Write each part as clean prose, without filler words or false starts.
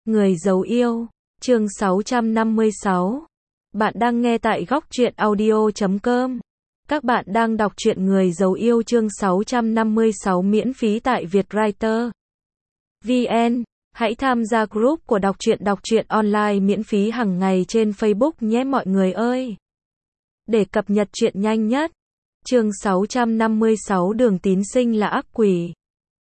Người giấu yêu, chương 656. Bạn đang nghe tại góc truyện audio.com. Các bạn đang đọc truyện Người giấu yêu chương 656 miễn phí tại Vietwriter VN. Hãy tham gia group của đọc truyện online miễn phí hàng ngày trên Facebook nhé mọi người ơi. Để cập nhật truyện nhanh nhất. Chương 656 Đường Tín Sinh là ác quỷ.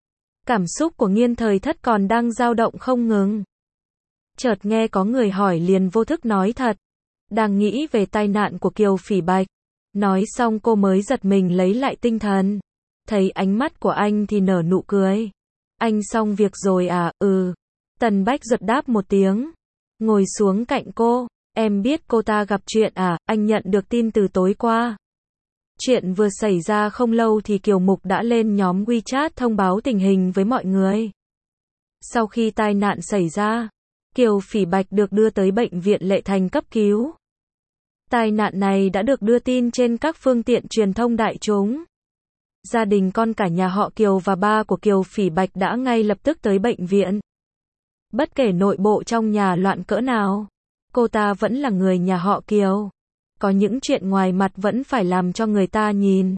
Cảm xúc của Nghiên Thời Thất còn đang dao động không ngừng. Chợt nghe có người hỏi liền vô thức nói thật. Đang nghĩ về tai nạn của Kiều Phỉ Bạch. Nói xong cô mới giật mình lấy lại tinh thần. Thấy ánh mắt của anh thì nở nụ cười. Anh xong việc rồi à? Ừ. Tần Bách Duật đáp một tiếng. Ngồi xuống cạnh cô. Em biết cô ta gặp chuyện à? Anh nhận được tin từ tối qua. Chuyện vừa xảy ra không lâu thì Kiều Mục đã lên nhóm WeChat thông báo tình hình với mọi người. Sau khi tai nạn xảy ra, Kiều Phỉ Bạch được đưa tới bệnh viện Lệ Thành cấp cứu. Tai nạn này đã được đưa tin trên các phương tiện truyền thông đại chúng. Gia đình con cả nhà họ Kiều và ba của Kiều Phỉ Bạch đã ngay lập tức tới bệnh viện. Bất kể nội bộ trong nhà loạn cỡ nào, cô ta vẫn là người nhà họ Kiều. Có những chuyện ngoài mặt vẫn phải làm cho người ta nhìn.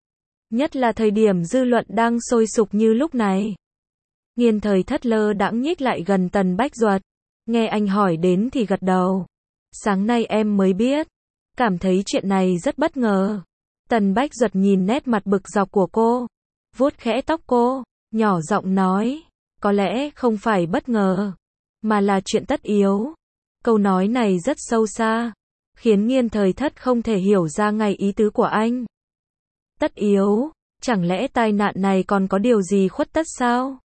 Nhất là thời điểm dư luận đang sôi sục như lúc này. Nghiên Thời Thất lơ đãng nhích lại gần Tần Bách Duật. Nghe anh hỏi đến thì gật đầu. Sáng nay em mới biết. Cảm thấy chuyện này rất bất ngờ. Tần Bách Duật nhìn nét mặt bực dọc của cô. Vuốt khẽ tóc cô. Nhỏ giọng nói. Có lẽ không phải bất ngờ. Mà là chuyện tất yếu. Câu nói này rất sâu xa. Khiến Nghiên Thời Thất không thể hiểu ra ngay ý tứ của anh. Tất yếu? Chẳng lẽ tai nạn này còn có điều gì khuất tất sao?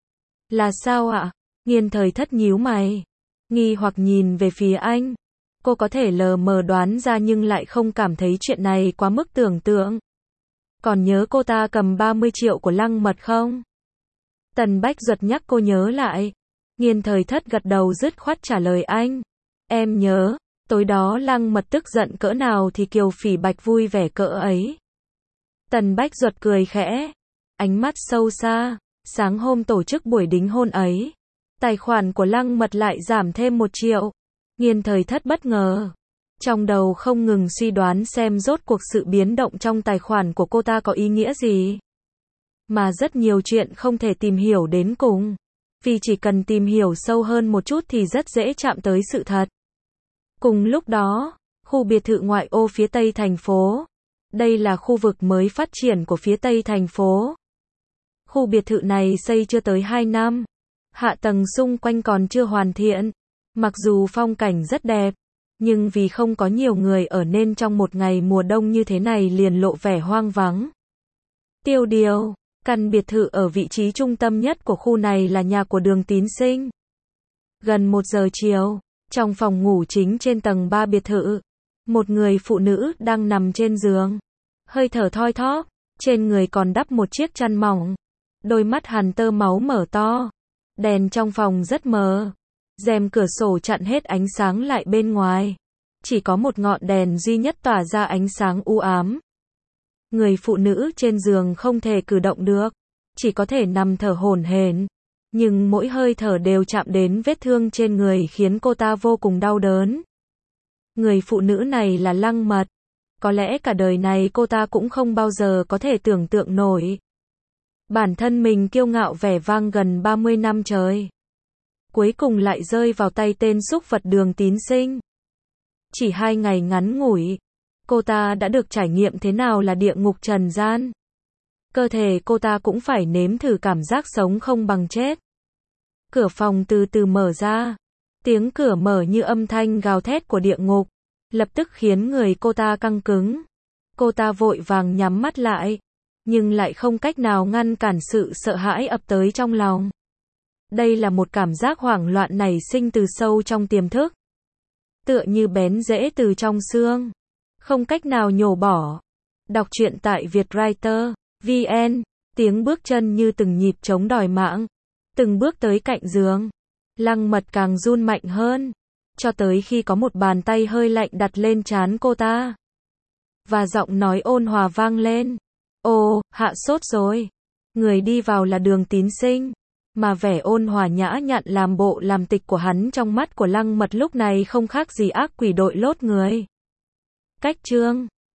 Là sao ạ? Nghiên Thời Thất nhíu mày. Nghi hoặc nhìn về phía anh. Cô có thể lờ mờ đoán ra nhưng lại không cảm thấy chuyện này quá mức tưởng tượng. Còn nhớ cô ta cầm 30 triệu của Lăng Mật không? Tần Bách Duật nhắc cô nhớ lại. Nghiên Thời Thất gật đầu dứt khoát trả lời anh. Em nhớ. Tối đó Lăng Mật tức giận cỡ nào thì Kiều Phỉ Bạch vui vẻ cỡ ấy. Tần Bách Duật cười khẽ. Ánh mắt sâu xa. Sáng hôm tổ chức buổi đính hôn ấy. Tài khoản của Lăng Mật lại giảm thêm 1 triệu. Nghiên Thời Thất bất ngờ. Trong đầu không ngừng suy đoán xem rốt cuộc sự biến động trong tài khoản của cô ta có ý nghĩa gì. Mà rất nhiều chuyện không thể tìm hiểu đến cùng. Vì chỉ cần tìm hiểu sâu hơn một chút thì rất dễ chạm tới sự thật. Cùng lúc đó, khu biệt thự ngoại ô phía tây thành phố. Đây là khu vực mới phát triển của phía tây thành phố. Khu biệt thự này xây chưa tới 2 năm. Hạ tầng xung quanh còn chưa hoàn thiện. Mặc dù phong cảnh rất đẹp, nhưng vì không có nhiều người ở nên trong một ngày mùa đông như thế này liền lộ vẻ hoang vắng. Tiêu điều, căn biệt thự ở vị trí trung tâm nhất của khu này là nhà của Đường Tín Sinh. Gần 1 giờ chiều, trong phòng ngủ chính trên tầng 3 biệt thự, một người phụ nữ đang nằm trên giường, hơi thở thoi thóp, trên người còn đắp một chiếc chăn mỏng, đôi mắt hằn tơ máu mở to, đèn trong phòng rất mờ, rèm cửa sổ chặn hết ánh sáng lại bên ngoài, chỉ có một ngọn đèn duy nhất tỏa ra ánh sáng u ám. Người phụ nữ trên giường không thể cử động được, chỉ có thể nằm thở hổn hển. Nhưng mỗi hơi thở đều chạm đến vết thương trên người khiến cô ta vô cùng đau đớn. Người phụ nữ này là Lăng Mật. Có lẽ cả đời này cô ta cũng không bao giờ có thể tưởng tượng nổi. Bản thân mình kiêu ngạo vẻ vang gần 30 năm trời. Cuối cùng lại rơi vào tay tên súc vật Đường Tín Sinh. Chỉ 2 ngày ngắn ngủi, cô ta đã được trải nghiệm thế nào là địa ngục trần gian. Cơ thể cô ta cũng phải nếm thử cảm giác sống không bằng chết. Cửa phòng từ từ mở ra. Tiếng cửa mở như âm thanh gào thét của địa ngục. Lập tức khiến người cô ta căng cứng. Cô ta vội vàng nhắm mắt lại. Nhưng lại không cách nào ngăn cản sự sợ hãi ập tới trong lòng. Đây là một cảm giác hoảng loạn nảy sinh từ sâu trong tiềm thức. Tựa như bén rễ từ trong xương. Không cách nào nhổ bỏ. Đọc truyện tại Vietwriter VN, tiếng bước chân như từng nhịp trống đòi mạng, từng bước tới cạnh giường. Lăng Mật càng run mạnh hơn, cho tới khi có một bàn tay hơi lạnh đặt lên trán cô ta. Và giọng nói ôn hòa vang lên. Ồ, hạ sốt rồi. Người đi vào là Đường Tín Sinh. Mà vẻ ôn hòa nhã nhặn làm bộ làm tịch của hắn trong mắt của Lăng Mật lúc này không khác gì ác quỷ đội lốt người. Cách chương